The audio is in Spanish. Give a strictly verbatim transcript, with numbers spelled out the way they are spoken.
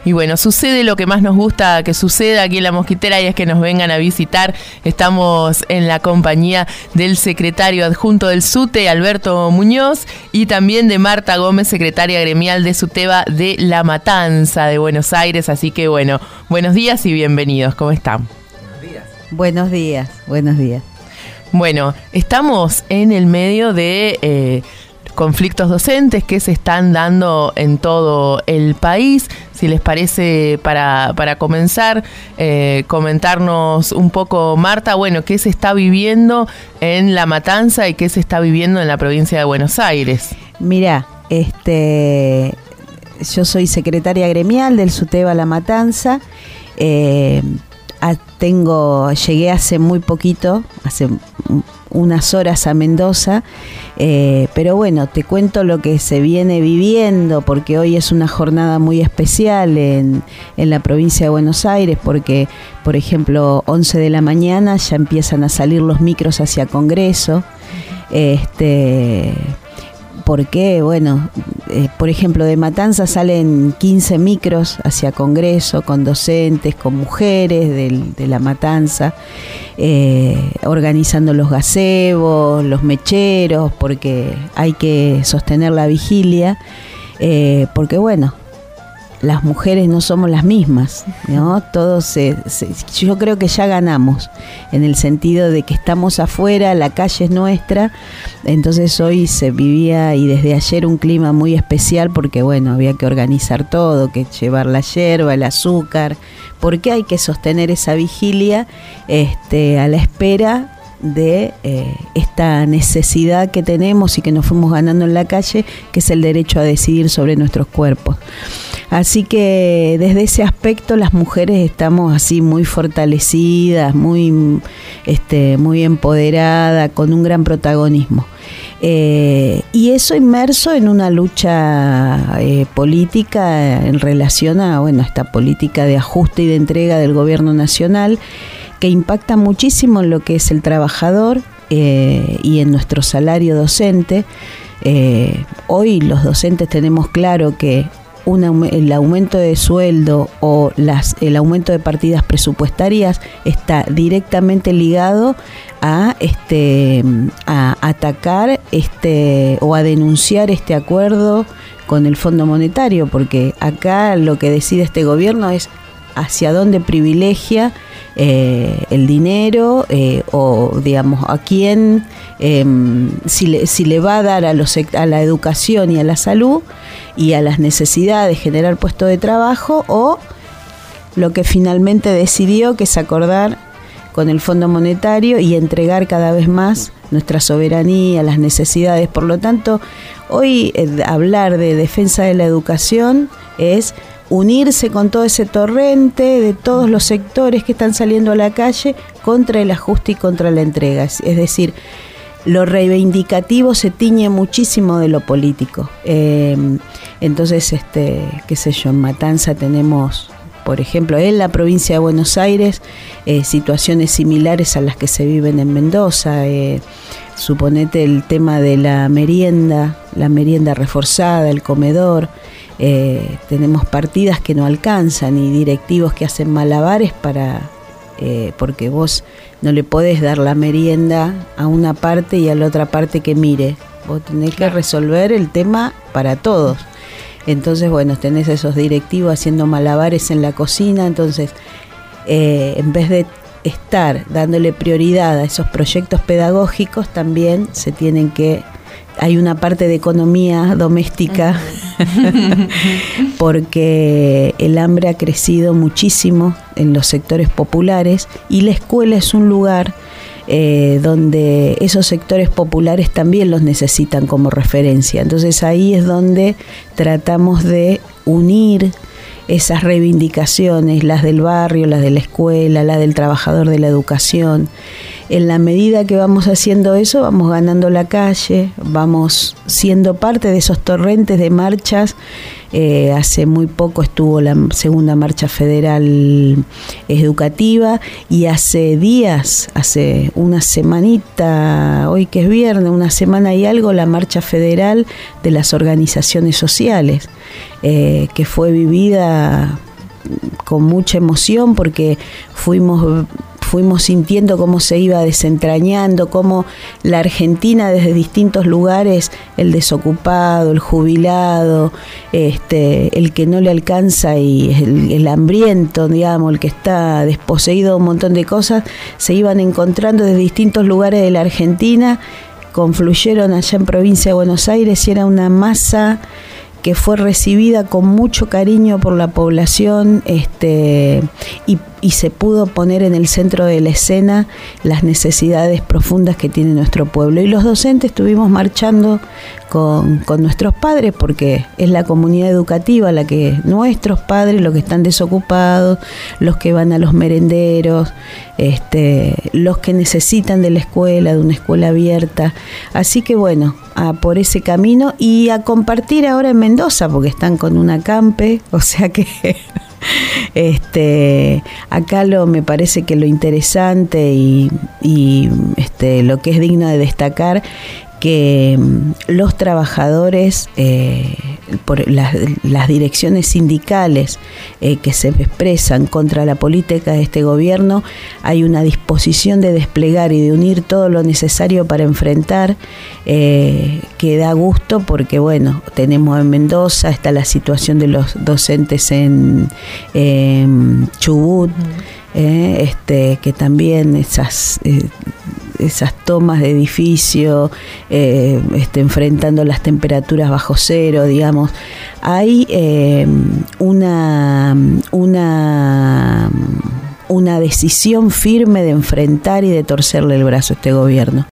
y bueno, sucede lo que más nos gusta que suceda aquí en La Mosquitera, y es que nos vengan a visitar. Estamos en la compañía del secretario adjunto del SUTE, Alberto Muñoz, y también de Marta Gómez, secretaria gremial de SUTEBA de La Matanza de Buenos Aires. Así que bueno, buenos días y bienvenidos. ¿Cómo están? Buenos días. Buenos días, buenos días. Bueno, estamos en el medio de eh, conflictos docentes que se están dando en todo el país. Si les parece, para, para comenzar, eh, comentarnos un poco, Marta, bueno, qué se está viviendo en La Matanza y qué se está viviendo en la provincia de Buenos Aires. Mirá, este, yo soy secretaria gremial del SUTEBA La Matanza. Eh, tengo, llegué hace muy poquito, hace unas horas a Mendoza, eh, pero bueno, te cuento lo que se viene viviendo, porque hoy es una jornada muy especial en, en la provincia de Buenos Aires, porque, por ejemplo, once de la mañana ya empiezan a salir los micros hacia Congreso. Este... Porque, bueno, eh, por ejemplo, de Matanza salen quince micros hacia Congreso, con docentes, con mujeres del, de La Matanza, eh, organizando los gazebos, los mecheros, porque hay que sostener la vigilia, eh, porque, bueno, las mujeres no somos las mismas, ¿no? Todos se, se, yo creo que ya ganamos, en el sentido de que estamos afuera, la calle es nuestra. Entonces hoy se vivía, y desde ayer, un clima muy especial, porque bueno, había que organizar todo, que llevar la yerba, el azúcar, porque hay que sostener esa vigilia este, a la espera de eh, esta necesidad que tenemos y que nos fuimos ganando en la calle, que es el derecho a decidir sobre nuestros cuerpos. Así que desde ese aspecto las mujeres estamos así muy fortalecidas, muy, este, muy empoderadas, con un gran protagonismo. Eh, y eso inmerso en una lucha eh, política en relación a, bueno, esta política de ajuste y de entrega del gobierno nacional, que impacta muchísimo en lo que es el trabajador eh, y en nuestro salario docente. Eh, hoy los docentes tenemos claro que una, el aumento de sueldo o las, el aumento de partidas presupuestarias está directamente ligado a, este, a atacar este, o a denunciar este acuerdo con el Fondo Monetario, porque acá lo que decide este gobierno es hacia dónde privilegia eh, el dinero eh, o, digamos, a quién, eh, si, le, si le va a dar a, los, a la educación y a la salud y a las necesidades de generar puestos de trabajo, o lo que finalmente decidió, que es acordar con el Fondo Monetario y entregar cada vez más nuestra soberanía, las necesidades. Por lo tanto, hoy eh, hablar de defensa de la educación es unirse con todo ese torrente de todos los sectores que están saliendo a la calle contra el ajuste y contra la entrega. Es decir, lo reivindicativo se tiñe muchísimo de lo político. Eh, entonces, este, qué sé yo, en Matanza tenemos, por ejemplo, en la provincia de Buenos Aires, eh, situaciones similares a las que se viven en Mendoza. Eh, suponete el tema de la merienda, la merienda reforzada, el comedor. Eh, tenemos partidas que no alcanzan y directivos que hacen malabares para eh, porque vos no le podés dar la merienda a una parte y a la otra parte que mire. Vos tenés que resolver el tema para todos. Entonces, bueno, tenés esos directivos haciendo malabares en la cocina. Entonces, eh, en vez de estar dándole prioridad a esos proyectos pedagógicos, también se tienen que... Hay una parte de economía doméstica porque el hambre ha crecido muchísimo en los sectores populares y la escuela es un lugar eh, donde esos sectores populares también los necesitan como referencia. Entonces ahí es donde tratamos de unir esas reivindicaciones, las del barrio, las de la escuela, las del trabajador de la educación. En la medida que vamos haciendo eso, vamos ganando la calle, vamos siendo parte de esos torrentes de marchas. Eh, hace muy poco estuvo la segunda marcha federal educativa y hace días, hace una semanita, hoy que es viernes, una semana y algo, la marcha federal de las organizaciones sociales, eh, que fue vivida con mucha emoción porque fuimos... fuimos sintiendo cómo se iba desentrañando, cómo la Argentina desde distintos lugares, el desocupado, el jubilado, este, el que no le alcanza y el, el hambriento, digamos, el que está desposeído de un montón de cosas, se iban encontrando desde distintos lugares de la Argentina, confluyeron allá en provincia de Buenos Aires y era una masa que fue recibida con mucho cariño por la población, este, y, y se pudo poner en el centro de la escena las necesidades profundas que tiene nuestro pueblo. Y los docentes estuvimos marchando con, con nuestros padres, porque es la comunidad educativa la que, nuestros padres, los que están desocupados, los que van a los merenderos, este, los que necesitan de la escuela, de una escuela abierta. Así que bueno, a por ese camino y a compartir ahora en Mendoza, porque están con una campe, o sea que este acá lo me parece que lo interesante y, y este lo que es digno de destacar, que los trabajadores, eh, por las, las direcciones sindicales eh, que se expresan contra la política de este gobierno, hay una disposición de desplegar y de unir todo lo necesario para enfrentar, eh, que da gusto porque, bueno, tenemos en Mendoza, está la situación de los docentes en, en Chubut, eh, este, que también esas... Eh, esas tomas de edificio, eh, este, enfrentando las temperaturas bajo cero, digamos, hay eh, una, una, una decisión firme de enfrentar y de torcerle el brazo a este gobierno.